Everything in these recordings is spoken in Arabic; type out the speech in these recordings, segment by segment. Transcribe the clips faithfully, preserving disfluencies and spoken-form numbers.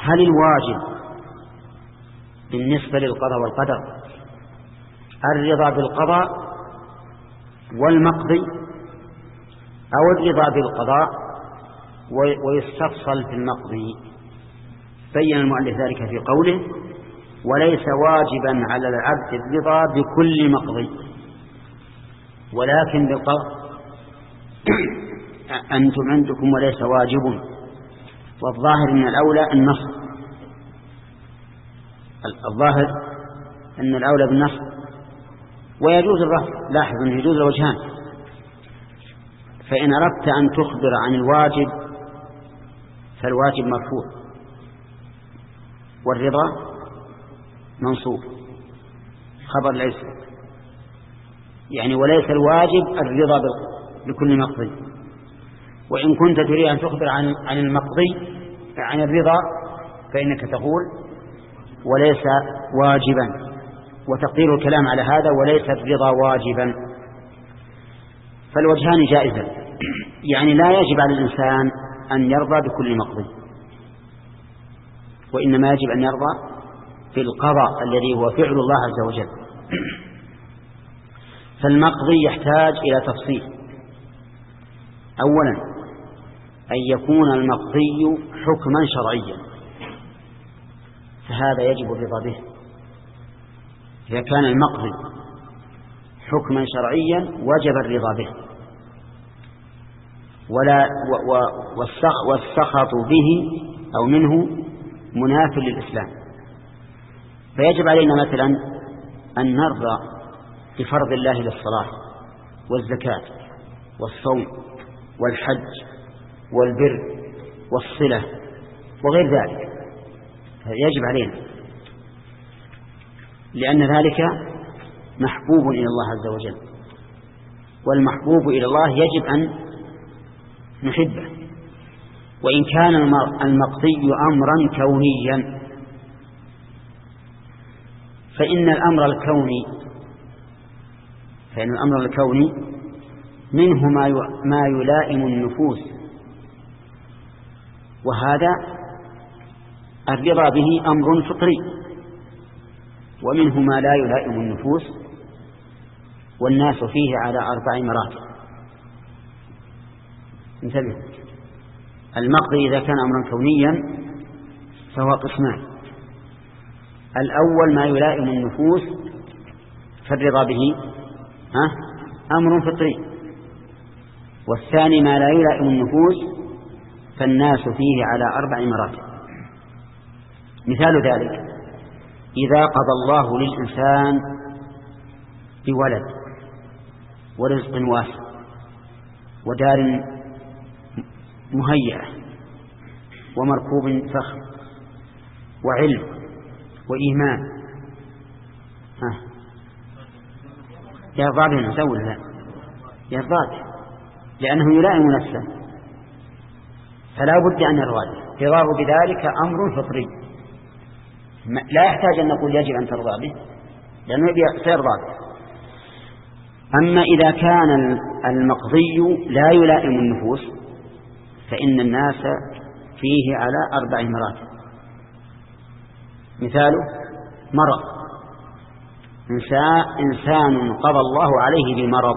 هل الواجب بالنسبة للقضاء والقدر الرضا بالقضاء والمقضي أو الرضا بالقضاء ويستفصل في المقضي؟ بين المؤلف ذلك في قوله وليس واجبا على العبد الرضا بكل مقضي ولكن بالقضاء. أنتم عندكم وليس واجب، والظاهر أن الأولى النص، الظاهر أن الأولى بالنص، ويجوز الرفع. لاحظ أنه يجوز الوجهان. فإن أردت أن تخبر عن الواجب فالواجب مرفوع والرضا منصوب خبر ليس، يعني وليس الواجب الرضا بكل مقضي. وإن كنت تريد أن تخبر عن عن المقضي عن الرضا فإنك تقول وليس واجبا، وتقدير الكلام على هذا وليس الرضا واجبا. فالوجهان جائزة، يعني لا يجب على الإنسان أن يرضى بكل مقضي، وإنما يجب أن يرضى بالقضاء الذي هو فعل الله عز وجل. فالمقضي يحتاج إلى تفصيل. أولا أن يكون المقضي حكما شرعيا، فهذا يجب الرضا به. إذا كان المقضي حكما شرعيا وجب الرضا به، ولا والسخط به أو منه مناف للإسلام. فيجب علينا مثلا أن نرضى بفرض الله للصلاة والزكاة والصوم والحج والبر والصلة وغير ذلك، يجب علينا، لأن ذلك محبوب إلى الله عز وجل، والمحبوب إلى الله يجب أن نحبه. وإن كان المقضي أمرا كونيا فإن الأمر الكوني فإن الأمر الكوني منه ما يلائم النفوس، وهذا الرضا به أمر فطري، ومنه ما لا يلائم النفوس، والناس فيه على أربع مراتب. انتبه، المقضي إذا كان أمرا كونيا فهو قسمان: الأول ما يلائم النفوس فالرضا به ها أمر فطري، والثاني ما لا يلائم النفوس فالناس فيه على أربع مراتب. مثال ذلك: إذا قضى الله للإنسان بولد ورزق واسع ودار مهيئة ومركوب فخم وعلم وإيمان، ها يرضى به نسوي لا يرضى به، لأنه يلائم نفسه، فلا بد أن يرضى به. رضاه بذلك أمر فطري، لا يحتاج أن نقول يجب أن ترضى به، لأنه سيرضى به. أما إذا كان المقضي لا يلائم النفوس فإن الناس فيه على أربع مراتب. مثاله: مرض، إنسان قضى الله عليه بمرض،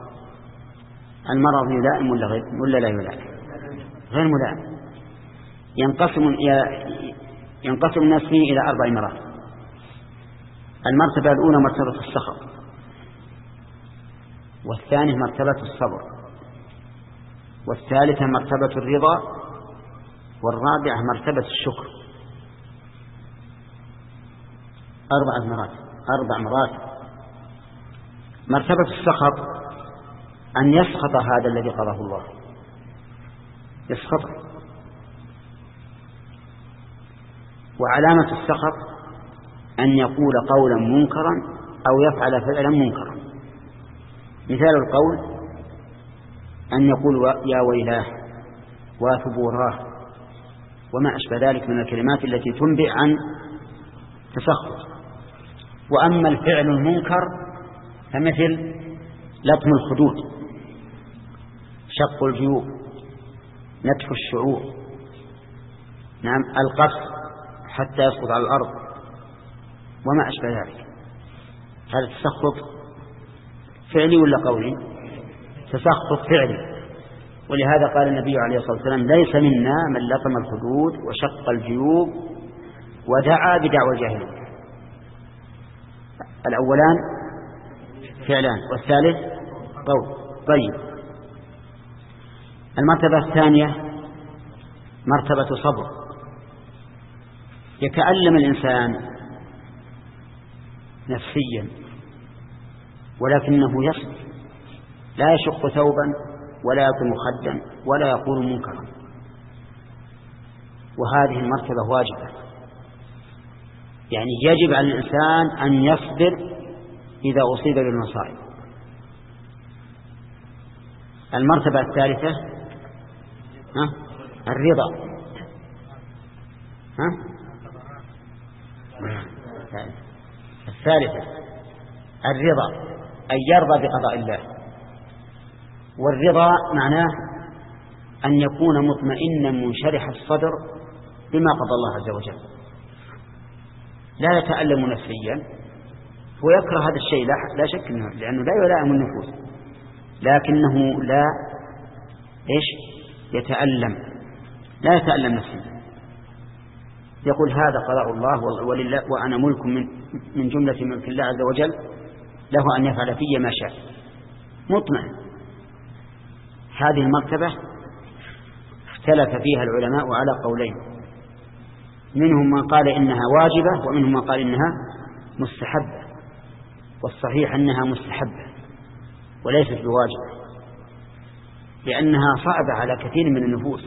المرض يلائم ولا غير ولا لا يلائم؟ غير ملائم. ينقسم ينقسم الناس فيه إلى أربع مراتب. المرتبة الأولى مرتبة السخط، والثانية مرتبة الصبر، والثالثة مرتبة الرضا، والرابعة مرتبة الشكر. أربعة مراتب أربع مراتب. مرتبة السخط أن يسخط هذا الذي قضاه الله، يسخطه. وعلامة السخط أن يقول قولا منكرا أو يفعل فعلا منكرا. مثال القول أن يقول يا ويلاه وثبوراه وما أشبه ذلك من الكلمات التي تنبئ عن تسخط. وأما الفعل المنكر فمثل لطم الخدود، شق الجيوب، نتف الشعور، نعم، القص حتى يسقط على الأرض وما أشبه ذلك. هذا تسخط فعلي ولا قولي؟ تسخط فعلي. ولهذا قال النبي عليه الصلاة والسلام ليس منا من لطم الخدود وشق الجيوب ودعا بدعوى الجاهلية. الأولان فعلان والثالث قول. طيب، المرتبة الثانية مرتبة صبر. يتألم الإنسان نفسيا ولكنه يصبر، لا يشق ثوبا ولا يقوم خدا ولا يقول منكرا، وهذه المرتبة واجبة. يعني يجب على الإنسان أن يصبر إذا أصيب بالمصائب. المرتبة الثالثة ها؟ الرضا. ها؟ الثالثة الرضا، أن يرضى بقضاء الله. والرضا معناه أن يكون مطمئنا منشرح الصدر بما قضى الله عز وجل، لا يتألم نفسيا. هو يكره هذا الشيء لا شك منه، لأنه لا يلائم النفوس، لكنه لا إيش يتألم، لا يتألم نفسيا. يقول هذا قضاء الله ولله وأنا ملك من من جملة ملك الله عز وجل، له أن يفعل في ما شاء، مطمئن. هذه المرتبة اختلف فيها العلماء على قولين، منهم من قال إنها واجبة ومنهم من قال إنها مستحبة، والصحيح أنها مستحبة وليست بواجبة، لأنها صعبة على كثير من النفوس.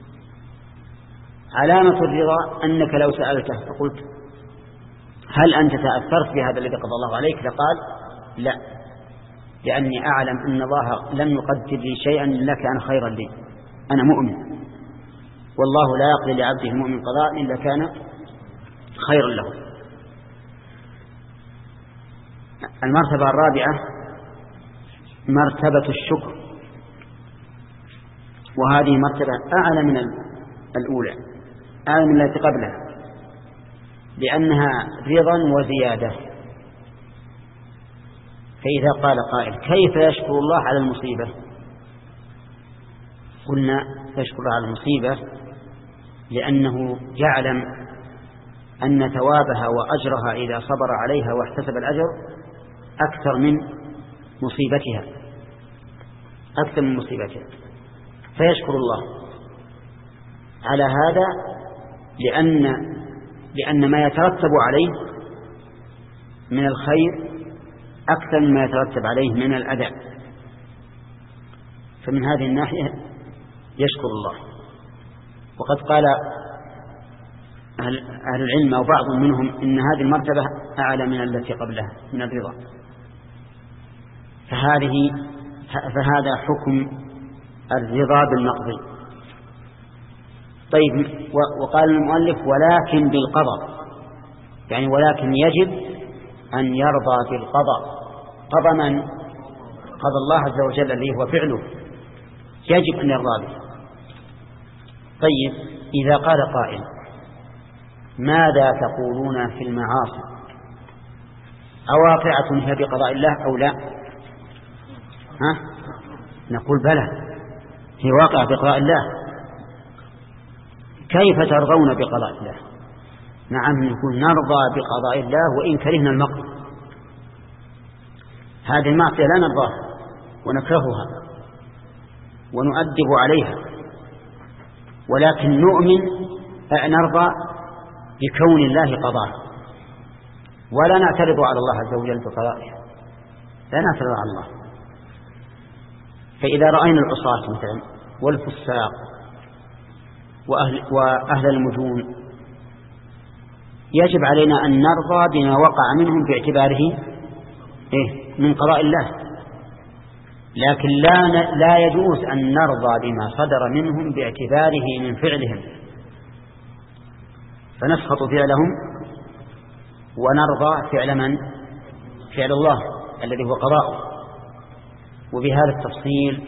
علامة الرضا أنك لو سألته فقلت هل أنت تأثرت بهذا الذي قضى الله عليك؟ لقال لا، لأني أعلم أن الله لم يقدر لي شيئا إلا كان خيرا لي، أنا مؤمن، والله لا يقضي لعبده المؤمن قضاء إلا كان خيرا له. المرتبة الرابعة مرتبة الشكر، وهذه مرتبة أعلى من الأولى، أعلى من التي قبلها، لأنها رضا وزيادة. فإذا قال قائل كيف يشكر الله على المصيبة؟ قلنا يشكر الله على المصيبة لأنه يعلم أن ثوابها وأجرها إذا صبر عليها واحتسب الأجر أكثر من مصيبتها، أكثر من مصيبتها، فيشكر الله على هذا، لأن لأن ما يترتب عليه من الخير أكثر مما يترتب عليه من الأذى. فمن هذه الناحية يشكر الله. وقد قال أهل العلم أو بعض منهم إن هذه المرتبة أعلى من التي قبلها من الرضا. فهذه فهذا حكم الرضا بالمقضي. طيب، وقال المؤلف ولكن بالقضاء، يعني ولكن يجب أن يرضى بالقضاء. قضى من؟ قضى الله عز وجل الذي هو فعله، يجب أن يرضى به. طيب، إذا قال قائل ماذا تقولون في المعاصي؟ أواقعة هي بقضاء الله أو لا؟ ها؟ نقول بلى، هي واقعة بقضاء الله. كيف ترضون بقضاء الله؟ نعم، نقول نرضى بقضاء الله وإن كرهنا المقت. هذه المعصية لا نرضاها ونكرهها ونؤدب عليها، ولكن نؤمن نرضى بكون الله قضاء، ولا نعترض على الله عز وجل بقضائه، لا نعترض على الله. فإذا رأينا العصاة مثلا والفساق وأهل, وأهل المجون يجب علينا أن نرضى بما وقع منهم باعتباره إيه؟ من قضاء الله، لكن لا, لا يجوز أن نرضى بما صدر منهم باعتباره من فعلهم، فنسخط فعلهم ونرضى فعل من؟ فعل الله الذي هو قضاءه. وبهذا التفصيل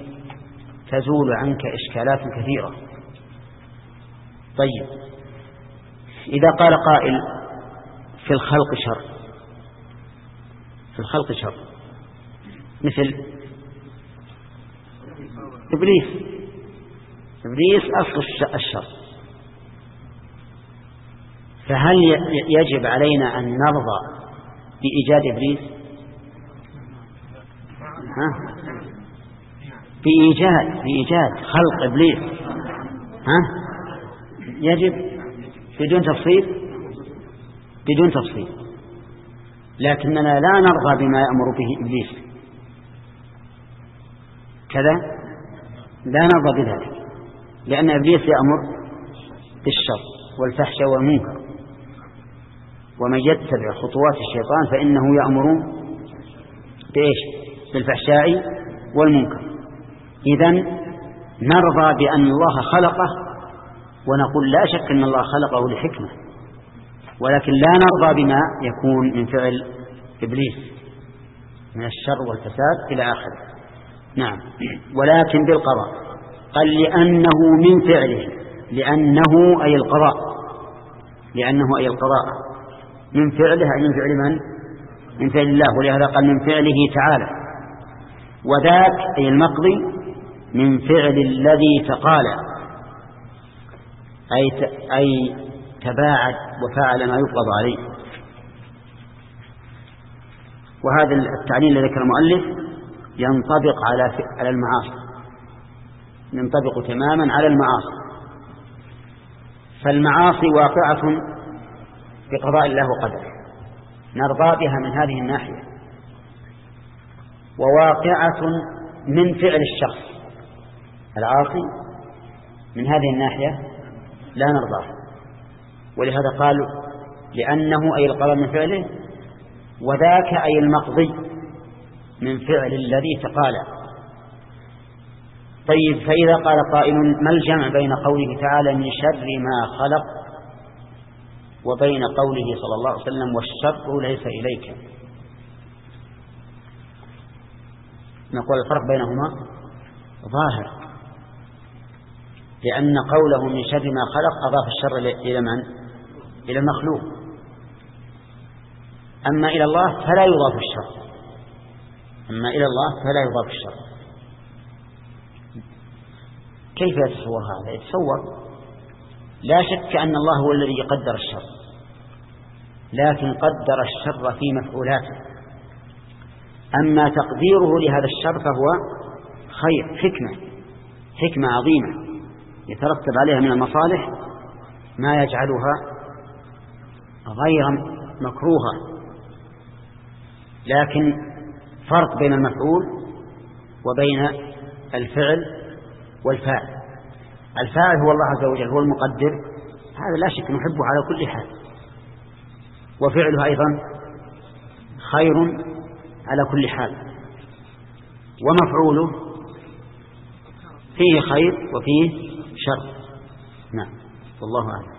تزول عنك إشكالات كثيرة. طيب، إذا قال قائل في الخلق شر، في الخلق شر مثل إبليس، إبليس أصل الشر، فهل يجب علينا أن نرضى بإيجاد إبليس؟ ها؟ بإيجاد بإيجاد خلق إبليس، ها؟ يجب بدون تفصيل، بدون تفصيل. لكننا لا نرضى بما يأمر به إبليس كذا، لا نرضى بذلك، لأن إبليس يأمر بالشر والفحش والمنكر، ومن يتبع خطوات الشيطان فإنه يأمر بإيش؟ بالفحشاء والمنكر. إذن نرضى بأن الله خلقه ونقول لا شك أن الله خلقه لحكمة، ولكن لا نرضى بما يكون من فعل إبليس من الشر والفساد إلى آخره. نعم. ولكن بالقضاء، قال لأنه من فعله، لأنه أي القضاء، لأنه أي القضاء من فعله أي من فعل من؟ من فعل الله، ولهذا قال من فعله تعالى. وذاك أي المقضي من فعل الذي تقالى، أي أي تباعد وفعل ما يقضى عليه. وهذا التعليل الذي ذكر المؤلف ينطبق على على المعاصي، ينطبق تماما على المعاصي. فالمعاصي واقعة بقضاء الله وقدره، نرضى بها من هذه الناحية، وواقعة من فعل الشخص العاصي من هذه الناحية لا نرضاه. ولهذا قالوا لأنه أي القضاء من فعله، وذاك أي المقضي من فعل الذي تقالى. طيب، فإذا قال قائل ما الجمع بين قوله تعالى من شر ما خلق وبين قوله صلى الله عليه وسلم والشر ليس إليك؟ نقول الفرق بينهما ظاهر، لأن قوله من شر ما خلق أضاف الشر إلى من؟ إلى المخلوق. أما إلى الله فلا يضاف الشر، أما إلى الله فلا يضاف الشر. كيف يتصور هذا؟ يتصور لا شك أن الله هو الذي يقدر الشر، لكن قدر الشر في مفعولاته. أما تقديره لهذا الشر فهو خير، حكمة حكمة عظيمة يترتب عليها من المصالح ما يجعلها غير مكروهة. لكن فرق بين المفعول وبين الفعل والفاعل. الفاعل هو الله عز وجل، هو المقدر، هذا لا شك نحبه على كل حال، وفعله أيضا خير على كل حال، ومفعوله فيه خير وفيه شر. نعم، والله أعلم.